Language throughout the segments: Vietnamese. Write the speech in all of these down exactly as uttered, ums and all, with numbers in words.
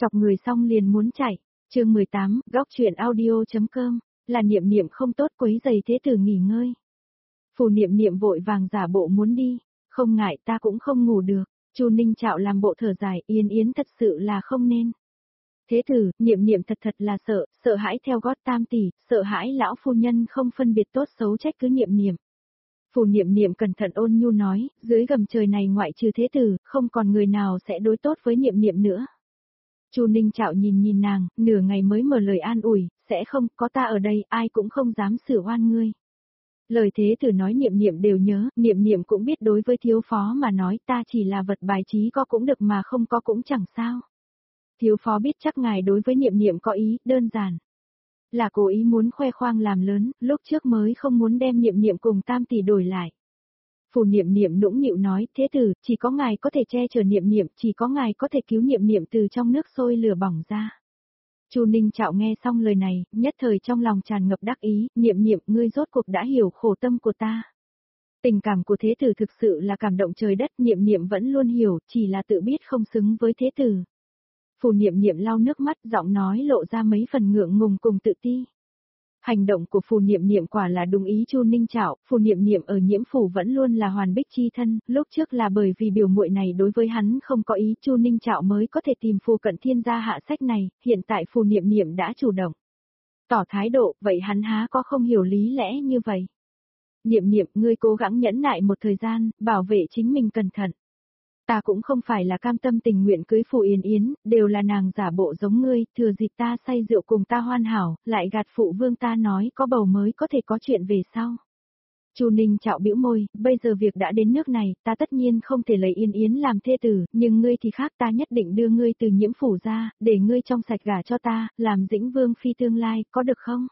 Chọc người xong liền muốn chạy. Chương mười tám, góc truyện audio.com, là Niệm Niệm không tốt quấy giày thế tử nghỉ ngơi. Phù Niệm Niệm vội vàng giả bộ muốn đi, không ngại ta cũng không ngủ được. Chu Ninh Trạo làm bộ thở dài, Yến Yến thật sự là không nên. Thế tử, Niệm Niệm thật thật là sợ, sợ hãi theo gót tam tỷ, sợ hãi lão phu nhân không phân biệt tốt xấu trách cứ Niệm Niệm. Phù Niệm Niệm cẩn thận ôn nhu nói, dưới gầm trời này ngoại trừ thế tử, không còn người nào sẽ đối tốt với Niệm Niệm nữa. Chu Ninh Trạo nhìn nhìn nàng, nửa ngày mới mở lời an ủi, sẽ không, có ta ở đây, ai cũng không dám sửa oan ngươi. Lời thế tử nói Niệm Niệm đều nhớ, Niệm Niệm cũng biết đối với thiếu phó mà nói ta chỉ là vật bài trí có cũng được mà không có cũng chẳng sao. Thiếu phó biết chắc ngài đối với Niệm Niệm có ý, đơn giản. Là cố ý muốn khoe khoang làm lớn, lúc trước mới không muốn đem Niệm Niệm cùng tam tỷ đổi lại. Phù Niệm Niệm nũng nịu nói, thế tử, chỉ có ngài có thể che chở Niệm Niệm, chỉ có ngài có thể cứu Niệm Niệm từ trong nước sôi lửa bỏng ra. Chu Ninh Trạo nghe xong lời này, nhất thời trong lòng tràn ngập đắc ý, Niệm Niệm ngươi rốt cuộc đã hiểu khổ tâm của ta. Tình cảm của thế tử thực sự là cảm động trời đất, Niệm Niệm vẫn luôn hiểu, chỉ là tự biết không xứng với thế tử. Phù Niệm Niệm lau nước mắt, giọng nói lộ ra mấy phần ngượng ngùng cùng tự ti. Hành động của Phù Niệm Niệm quả là đúng ý Chu Ninh Trạo, Phù Niệm Niệm ở Nhiễm phủ vẫn luôn là hoàn bích chi thân, lúc trước là bởi vì biểu muội này đối với hắn không có ý, Chu Ninh Trạo mới có thể tìm Phù Cận Thiên ra hạ sách này, hiện tại Phù Niệm Niệm đã chủ động tỏ thái độ, vậy hắn há có không hiểu lý lẽ như vậy. Niệm Niệm, ngươi cố gắng nhẫn nại một thời gian, bảo vệ chính mình cẩn thận. Ta cũng không phải là cam tâm tình nguyện cưới Phù Yến Yến, đều là nàng giả bộ giống ngươi, thừa dịp ta say rượu cùng ta hoan hảo, lại gạt phụ vương ta nói có bầu mới có thể có chuyện về sau. Chu Ninh Trạo bĩu môi, bây giờ việc đã đến nước này, ta tất nhiên không thể lấy Yến Yến làm thê tử, nhưng ngươi thì khác, ta nhất định đưa ngươi từ Nhiễm phủ ra, để ngươi trong sạch gả cho ta, làm Dĩnh Vương phi tương lai, có được không?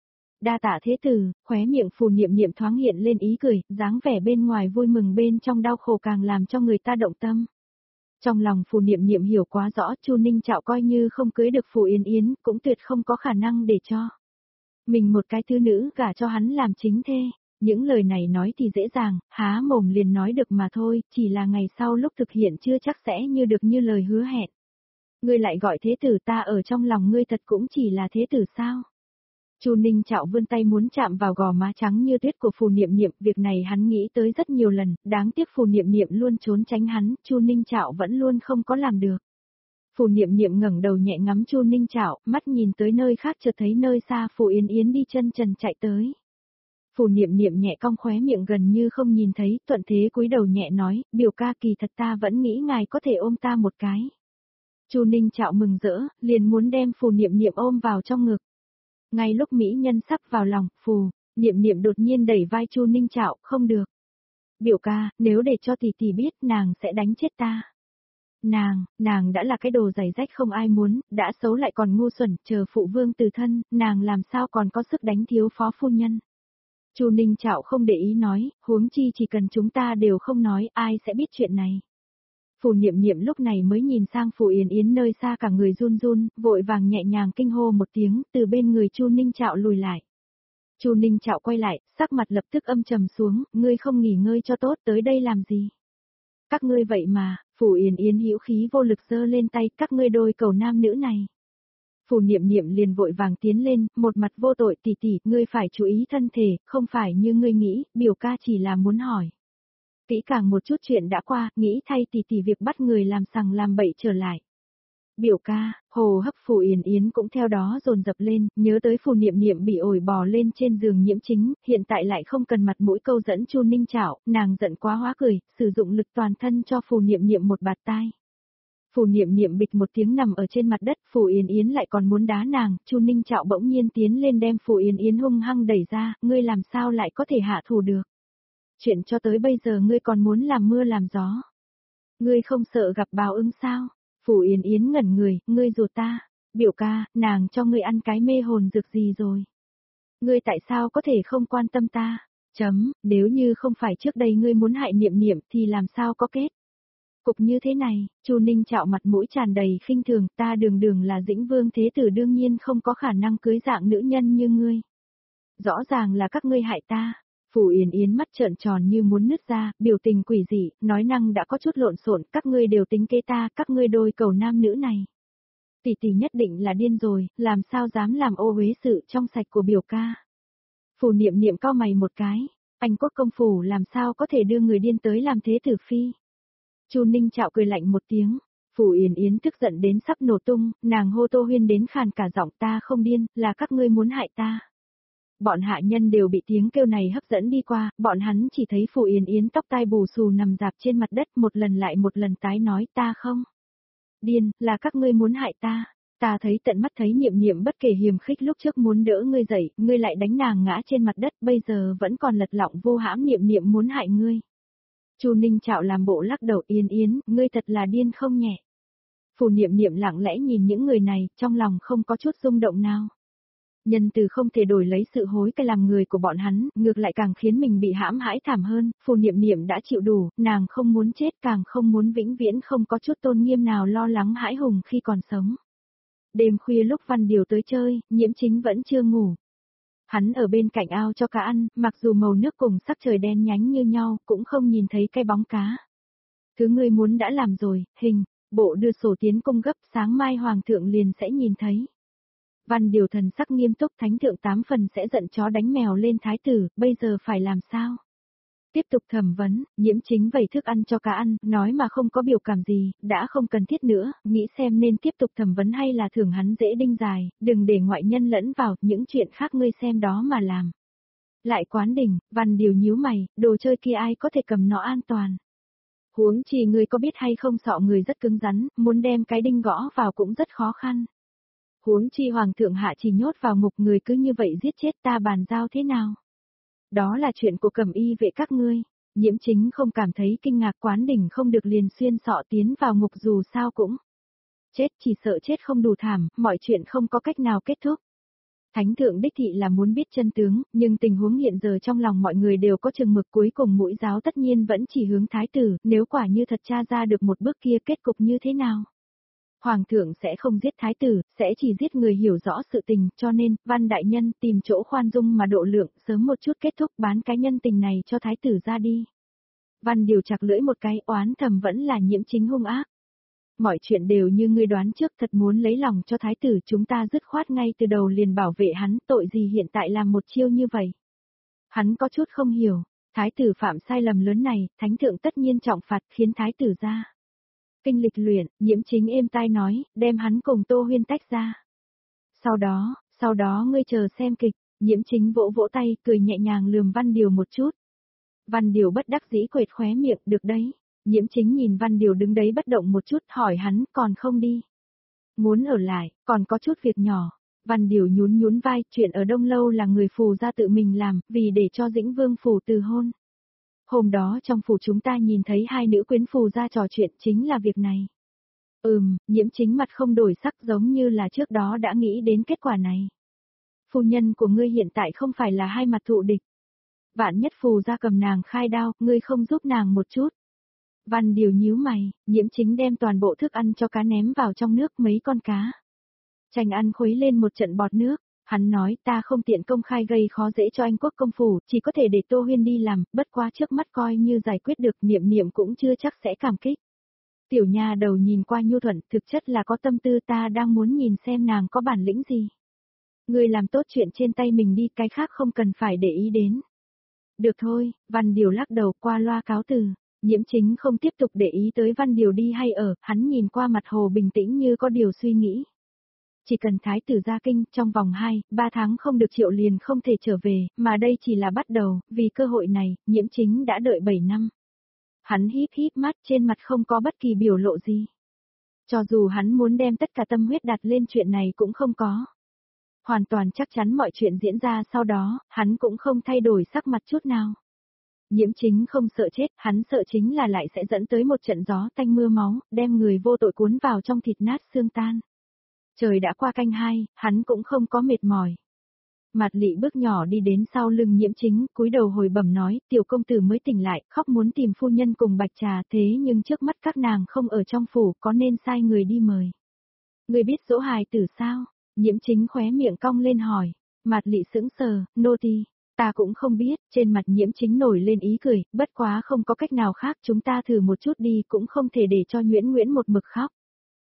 Đa tạ thế tử, khóe miệng Phù Niệm Niệm thoáng hiện lên ý cười, dáng vẻ bên ngoài vui mừng bên trong đau khổ càng làm cho người ta động tâm. Trong lòng Phù Niệm Niệm hiểu quá rõ, Chu Ninh Trạo coi như không cưới được Phù Yến Yến, cũng tuyệt không có khả năng để cho mình một cái thứ nữ gả cho hắn làm chính thê. Những lời này nói thì dễ dàng, há mồm liền nói được mà thôi, chỉ là ngày sau lúc thực hiện chưa chắc sẽ như được như lời hứa hẹn. Ngươi lại gọi thế tử, ta ở trong lòng ngươi thật cũng chỉ là thế tử sao? Chu Ninh Trạo vươn tay muốn chạm vào gò má trắng như tuyết của Phù Niệm Niệm, việc này hắn nghĩ tới rất nhiều lần, đáng tiếc Phù Niệm Niệm luôn trốn tránh hắn, Chu Ninh Trạo vẫn luôn không có làm được. Phù Niệm Niệm ngẩng đầu nhẹ ngắm Chu Ninh Trạo, mắt nhìn tới nơi khác chợt thấy nơi xa Phù Yến Yến đi chân trần chạy tới. Phù Niệm Niệm nhẹ cong khóe miệng gần như không nhìn thấy, thuận thế cúi đầu nhẹ nói, biểu ca kỳ thật ta vẫn nghĩ ngài có thể ôm ta một cái. Chu Ninh Trạo mừng rỡ, liền muốn đem Phù Niệm Niệm ôm vào trong ngực. Ngay lúc mỹ nhân sắp vào lòng, Phù Niệm Niệm đột nhiên đẩy vai Chu Ninh Trạo, không được. Biểu ca, nếu để cho tỷ tỷ biết, nàng sẽ đánh chết ta. Nàng, nàng đã là cái đồ giày rách không ai muốn, đã xấu lại còn ngu xuẩn, chờ phụ vương từ thân, nàng làm sao còn có sức đánh thiếu phó phu nhân. Chu Ninh Trạo không để ý nói, huống chi chỉ cần chúng ta đều không nói, ai sẽ biết chuyện này. Phù Niệm Niệm lúc này mới nhìn sang Phù Yến Yến nơi xa cả người run run, vội vàng nhẹ nhàng kinh hô một tiếng, từ bên người Chu Ninh Trạo lùi lại. Chu Ninh Trạo quay lại, sắc mặt lập tức âm trầm xuống, ngươi không nghỉ ngơi cho tốt, tới đây làm gì? Các ngươi vậy mà, Phù Yến Yến hữu khí vô lực giơ lên tay, các ngươi đôi cầu nam nữ này. Phù Niệm Niệm liền vội vàng tiến lên, một mặt vô tội, tỷ tỷ, ngươi phải chú ý thân thể, không phải như ngươi nghĩ, biểu ca chỉ là muốn hỏi. Kỹ càng một chút chuyện đã qua, nghĩ thay tỷ tỷ việc bắt người làm sằng làm bậy trở lại. Biểu ca, hồ hấp Phù Yến Yến cũng theo đó dồn dập lên, nhớ tới Phù Niệm Niệm bị ổi bò lên trên giường Nhiễm Chính, hiện tại lại không cần mặt mũi câu dẫn Chu Ninh Trạo, nàng giận quá hóa cười, sử dụng lực toàn thân cho Phù Niệm Niệm một bạt tai. Phù Niệm Niệm bịch một tiếng nằm ở trên mặt đất, Phù Yến Yến lại còn muốn đá nàng, Chu Ninh Trạo bỗng nhiên tiến lên đem Phù Yến Yến hung hăng đẩy ra, ngươi làm sao lại có thể hạ thủ được? Chuyện cho tới bây giờ ngươi còn muốn làm mưa làm gió. Ngươi không sợ gặp báo ứng sao? Phù Yến Yến ngẩn người, ngươi ruột ta, biểu ca, nàng cho ngươi ăn cái mê hồn dược gì rồi? Ngươi tại sao có thể không quan tâm ta? Chấm, nếu như không phải trước đây ngươi muốn hại Niệm Niệm thì làm sao có kết? Cục như thế này, Chu Ninh Trạo mặt mũi tràn đầy khinh thường, ta đường đường là Dĩnh Vương thế tử đương nhiên không có khả năng cưới dạng nữ nhân như ngươi. Rõ ràng là các ngươi hại ta. Phù Yến Yến mắt trợn tròn như muốn nứt ra, biểu tình quỷ dị, nói năng đã có chút lộn xộn, các ngươi đều tính kế ta, các ngươi đôi cầu nam nữ này. Tỷ tỷ nhất định là điên rồi, làm sao dám làm ô uế sự trong sạch của biểu ca. Phù Niệm Niệm cau mày một cái, Anh Quốc công phủ làm sao có thể đưa người điên tới làm thế tử phi. Chu Ninh Trạo cười lạnh một tiếng, Phù Yến Yến tức giận đến sắp nổ tung, nàng hô Tô Huyên đến khàn cả giọng, ta không điên, là các ngươi muốn hại ta. Bọn hạ nhân đều bị tiếng kêu này hấp dẫn đi qua, bọn hắn chỉ thấy Phù Yến Yến tóc tai bù xù nằm rạp trên mặt đất một lần lại một lần tái nói ta không. Điên, là các ngươi muốn hại ta. Ta thấy tận mắt thấy Niệm Niệm bất kể hiềm khích lúc trước muốn đỡ ngươi dậy, ngươi lại đánh nàng ngã trên mặt đất, bây giờ vẫn còn lật lọng vô hãm Niệm Niệm muốn hại ngươi. Chu Ninh Trạo làm bộ lắc đầu, Yến Yến, ngươi thật là điên không nhẹ. Phù Niệm Niệm lặng lẽ nhìn những người này, trong lòng không có chút rung động nào. Nhân từ không thể đổi lấy sự hối cải làm người của bọn hắn, ngược lại càng khiến mình bị hãm hãi thảm hơn, Phù Niệm Niệm đã chịu đủ, nàng không muốn chết càng không muốn vĩnh viễn không có chút tôn nghiêm nào lo lắng hãi hùng khi còn sống. Đêm khuya lúc Văn Điều tới chơi, Nhiễm Chính vẫn chưa ngủ. Hắn ở bên cạnh ao cho cá ăn, mặc dù màu nước cùng sắc trời đen nhánh như nhau, cũng không nhìn thấy cái bóng cá. Thứ ngươi muốn đã làm rồi, hình, bộ đưa sổ tiến cung gấp, sáng mai hoàng thượng liền sẽ nhìn thấy. Văn Điều thần sắc nghiêm túc, thánh thượng tám phần sẽ giận chó đánh mèo lên thái tử, bây giờ phải làm sao? Tiếp tục thẩm vấn, Nhiễm Chính vẩy thức ăn cho cá ăn, nói mà không có biểu cảm gì, đã không cần thiết nữa, nghĩ xem nên tiếp tục thẩm vấn hay là thưởng hắn dễ đinh dài, đừng để ngoại nhân lẫn vào, những chuyện khác ngươi xem đó mà làm. Lại quán đỉnh, Văn Điều nhíu mày, đồ chơi kia ai có thể cầm nó an toàn. Huống chi ngươi có biết hay không, sọ người rất cứng rắn, muốn đem cái đinh gõ vào cũng rất khó khăn. Huống chi hoàng thượng hạ chỉ nhốt vào ngục, người cứ như vậy giết chết, ta bàn giao thế nào? Đó là chuyện của Cẩm Y vệ các ngươi. Nhiễm Chính không cảm thấy kinh ngạc, quán đỉnh không được liền xuyên sọ tiến vào ngục dù sao cũng. Chết, chỉ sợ chết không đủ thảm, mọi chuyện không có cách nào kết thúc. Thánh thượng đích thị là muốn biết chân tướng, nhưng tình huống hiện giờ trong lòng mọi người đều có chừng mực, cuối cùng mũi giáo tất nhiên vẫn chỉ hướng thái tử, nếu quả như thật tra ra được một bước kia kết cục như thế nào. Hoàng thượng sẽ không giết thái tử, sẽ chỉ giết người hiểu rõ sự tình, cho nên, Văn đại nhân tìm chỗ khoan dung mà độ lượng, sớm một chút kết thúc bán cái nhân tình này cho thái tử ra đi. Văn Điều chặt lưỡi một cái, oán thầm vẫn là Nhiễm Chính hung ác. Mọi chuyện đều như ngươi đoán trước, thật muốn lấy lòng cho thái tử, chúng ta dứt khoát ngay từ đầu liền bảo vệ hắn, tội gì hiện tại làm một chiêu như vậy. Hắn có chút không hiểu, thái tử phạm sai lầm lớn này, thánh thượng tất nhiên trọng phạt, khiến thái tử ra kinh lịch luyện, Nhiễm Chính êm tai nói, đem hắn cùng Tô Huyên tách ra. Sau đó, sau đó ngươi chờ xem kịch, Nhiễm Chính vỗ vỗ tay, cười nhẹ nhàng lườm Văn Điều một chút. Văn Điều bất đắc dĩ quệt khóe miệng, được đấy. Nhiễm Chính nhìn Văn Điều đứng đấy bất động một chút, hỏi hắn, còn không đi? Muốn ở lại, còn có chút việc nhỏ. Văn Điều nhún nhún vai, chuyện ở Đông Lâu là người phù ra tự mình làm, vì để cho Dĩnh Vương phủ từ hôn. Hôm đó trong phủ chúng ta nhìn thấy hai nữ quyến phù ra trò chuyện, chính là việc này. Ừm, Nhiễm Chính mặt không đổi sắc, giống như là trước đó đã nghĩ đến kết quả này. Phu nhân của ngươi hiện tại không phải là hai mặt thụ địch. Vạn nhất phù ra cầm nàng khai đao, ngươi không giúp nàng một chút. Văn Điều nhíu mày, Nhiễm Chính đem toàn bộ thức ăn cho cá ném vào trong nước, mấy con cá. Chanh ăn khuấy lên một trận bọt nước. Hắn nói, ta không tiện công khai gây khó dễ cho Anh Quốc công phủ, chỉ có thể để Tô Huyên đi làm, bất quá trước mắt coi như giải quyết được, Niệm Niệm cũng chưa chắc sẽ cảm kích. Tiểu nha đầu nhìn qua nhu thuận, thực chất là có tâm tư, ta đang muốn nhìn xem nàng có bản lĩnh gì. Người làm tốt chuyện trên tay mình đi, cái khác không cần phải để ý đến. Được thôi, Văn Điều lắc đầu, qua loa cáo từ. Nhiễm Chính không tiếp tục để ý tới Văn Điều đi hay ở, hắn nhìn qua mặt hồ bình tĩnh như có điều suy nghĩ. Chỉ cần thái tử ra kinh, trong vòng hai, ba tháng không được triệu liền không thể trở về, mà đây chỉ là bắt đầu, vì cơ hội này, Nhiễm Chính đã đợi bảy năm. Hắn híp híp mắt, trên mặt không có bất kỳ biểu lộ gì. Cho dù hắn muốn đem tất cả tâm huyết đặt lên chuyện này cũng không có. Hoàn toàn chắc chắn mọi chuyện diễn ra sau đó, hắn cũng không thay đổi sắc mặt chút nào. Nhiễm Chính không sợ chết, hắn sợ chính là lại sẽ dẫn tới một trận gió tanh mưa máu, đem người vô tội cuốn vào trong thịt nát xương tan. Trời đã qua canh hai, hắn cũng không có mệt mỏi. Mạt Lị bước nhỏ đi đến sau lưng Nhiễm Chính, cúi đầu hồi bẩm nói, tiểu công tử mới tỉnh lại, khóc muốn tìm phu nhân cùng bạch trà, thế nhưng trước mắt các nàng không ở trong phủ, có nên sai người đi mời. Người biết dỗ hài tử sao? Nhiễm Chính khóe miệng cong lên hỏi. Mạt Lị sững sờ, nô tỳ, ta cũng không biết, trên mặt Nhiễm Chính nổi lên ý cười, bất quá không có cách nào khác, chúng ta thử một chút đi, cũng không thể để cho Nguyễn Nguyễn một mực khóc.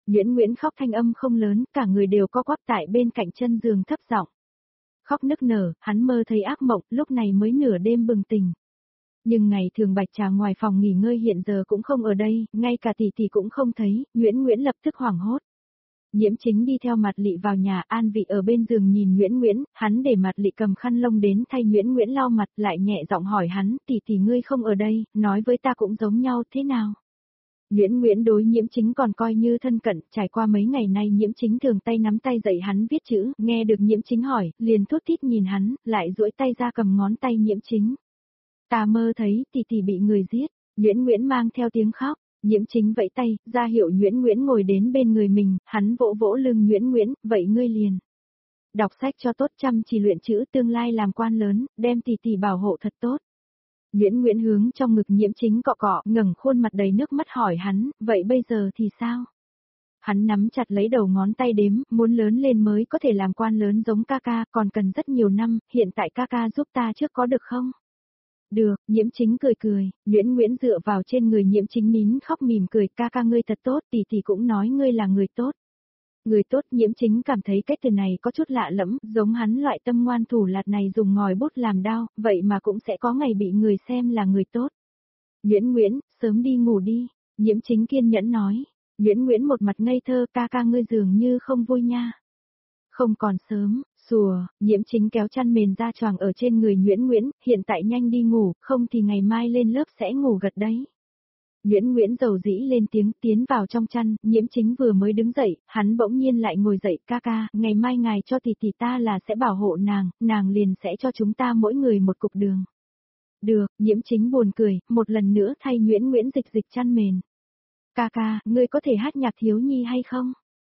Nguyễn Nguyễn khóc thanh âm không lớn, cả người đều co quắp tại bên cạnh chân giường thấp giọng. Khóc nức nở, hắn mơ thấy ác mộng, lúc này mới nửa đêm bừng tỉnh. Nhưng ngày thường Bạch Trà ngoài phòng nghỉ ngơi hiện giờ cũng không ở đây, ngay cả tỷ tỷ cũng không thấy, Nguyễn Nguyễn lập tức hoảng hốt. Nhiễm Chính đi theo Mạt Lị vào nhà, An Vị ở bên giường nhìn Nguyễn Nguyễn, hắn để Mạt Lị cầm khăn lông đến thay Nguyễn Nguyễn lau mặt, lại nhẹ giọng hỏi hắn, tỷ tỷ ngươi không ở đây, nói với ta cũng giống nhau, thế nào? Nguyễn Nguyễn đối Nhiễm Chính còn coi như thân cận, trải qua mấy ngày nay Nhiễm Chính thường tay nắm tay dạy hắn viết chữ, nghe được Nhiễm Chính hỏi, liền thút thít nhìn hắn, lại duỗi tay ra cầm ngón tay Nhiễm Chính. Ta mơ thấy tỷ tỷ bị người giết, Nguyễn Nguyễn mang theo tiếng khóc, Nhiễm Chính vẫy tay, ra hiệu Nguyễn Nguyễn ngồi đến bên người mình, hắn vỗ vỗ lưng Nguyễn Nguyễn, vậy ngươi liền. Đọc sách cho tốt, chăm chỉ luyện chữ, tương lai làm quan lớn, đem tỷ tỷ bảo hộ thật tốt. Nguyễn Nguyễn hướng trong ngực Nhiễm Chính cọ cọ, ngẩng khuôn mặt đầy nước mắt hỏi hắn, vậy bây giờ thì sao? Hắn nắm chặt lấy đầu ngón tay đếm, muốn lớn lên mới có thể làm quan lớn giống ca ca, còn cần rất nhiều năm, hiện tại ca ca giúp ta trước có được không? Được, Nhiễm Chính cười cười, Nguyễn Nguyễn dựa vào trên người Nhiễm Chính nín khóc mỉm cười, ca ca ngươi thật tốt, tỷ tỷ cũng nói ngươi là người tốt. Người tốt, Nhiễm Chính cảm thấy cái từ này có chút lạ lẫm, giống hắn loại tâm ngoan thủ lạt này dùng ngòi bút làm đao, vậy mà cũng sẽ có ngày bị người xem là người tốt. Nguyễn Nguyễn, sớm đi ngủ đi, Nhiễm Chính kiên nhẫn nói. Nguyễn Nguyễn một mặt ngây thơ, ca ca ngươi dường như không vui nha. Không còn sớm, sùa, Nhiễm Chính kéo chăn mền ra choàng ở trên người Nguyễn Nguyễn, hiện tại nhanh đi ngủ, không thì ngày mai lên lớp sẽ ngủ gật đấy. Nguyễn Nguyễn dầu dĩ lên tiếng tiến vào trong chăn, Nhiễm Chính vừa mới đứng dậy, hắn bỗng nhiên lại ngồi dậy, ca ca, ngày mai ngài cho tỷ tỷ ta là sẽ bảo hộ nàng, nàng liền sẽ cho chúng ta mỗi người một cục đường. Được, Nhiễm Chính buồn cười, một lần nữa thay Nguyễn Nguyễn dịch dịch chăn mền. Ca ca, ngươi có thể hát nhạc thiếu nhi hay không?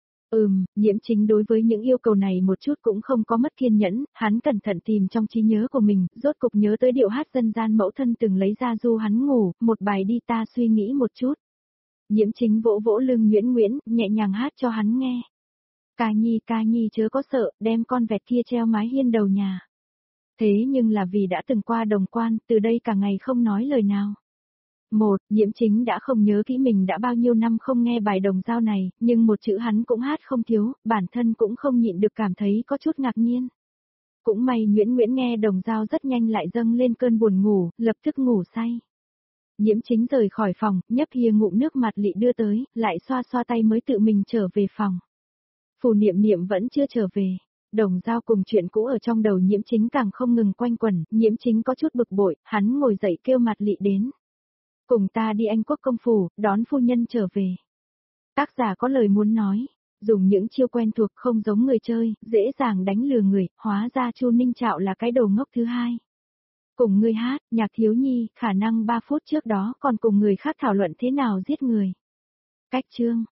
Ừm, Nhiễm Chính đối với những yêu cầu này một chút cũng không có mất kiên nhẫn, hắn cẩn thận tìm trong trí nhớ của mình, rốt cục nhớ tới điệu hát dân gian mẫu thân từng lấy ra du hắn ngủ, một bài đi ta suy nghĩ một chút. Nhiễm Chính vỗ vỗ lưng Nguyễn Nguyễn, nhẹ nhàng hát cho hắn nghe. Ca nhi ca nhi chớ có sợ, đem con vẹt kia treo mái hiên đầu nhà. Thế nhưng là vì đã từng qua đồng quan, từ đây cả ngày không nói lời nào. Một, Nhiễm Chính đã không nhớ kỹ mình đã bao nhiêu năm không nghe bài đồng dao này, nhưng một chữ hắn cũng hát không thiếu, bản thân cũng không nhịn được cảm thấy có chút ngạc nhiên. Cũng may Nguyễn Nguyễn nghe đồng dao rất nhanh lại dâng lên cơn buồn ngủ, lập tức ngủ say. Nhiễm Chính rời khỏi phòng, nhấp hìa ngụm nước Mạt Lị đưa tới, lại xoa xoa tay mới tự mình trở về phòng. Phù Niệm Niệm vẫn chưa trở về. Đồng dao cùng chuyện cũ ở trong đầu Nhiễm Chính càng không ngừng quanh quẩn, Nhiễm Chính có chút bực bội, hắn ngồi dậy kêu Mạt Lị đến. Cùng ta đi Anh Quốc công phủ, đón phu nhân trở về. Tác giả có lời muốn nói, dùng những chiêu quen thuộc không giống người chơi, dễ dàng đánh lừa người, hóa ra Chu Ninh Trạo là cái đồ ngốc thứ hai. Cùng người hát, nhạc thiếu nhi, khả năng ba phút trước đó còn cùng người khác thảo luận thế nào giết người. Cách chương.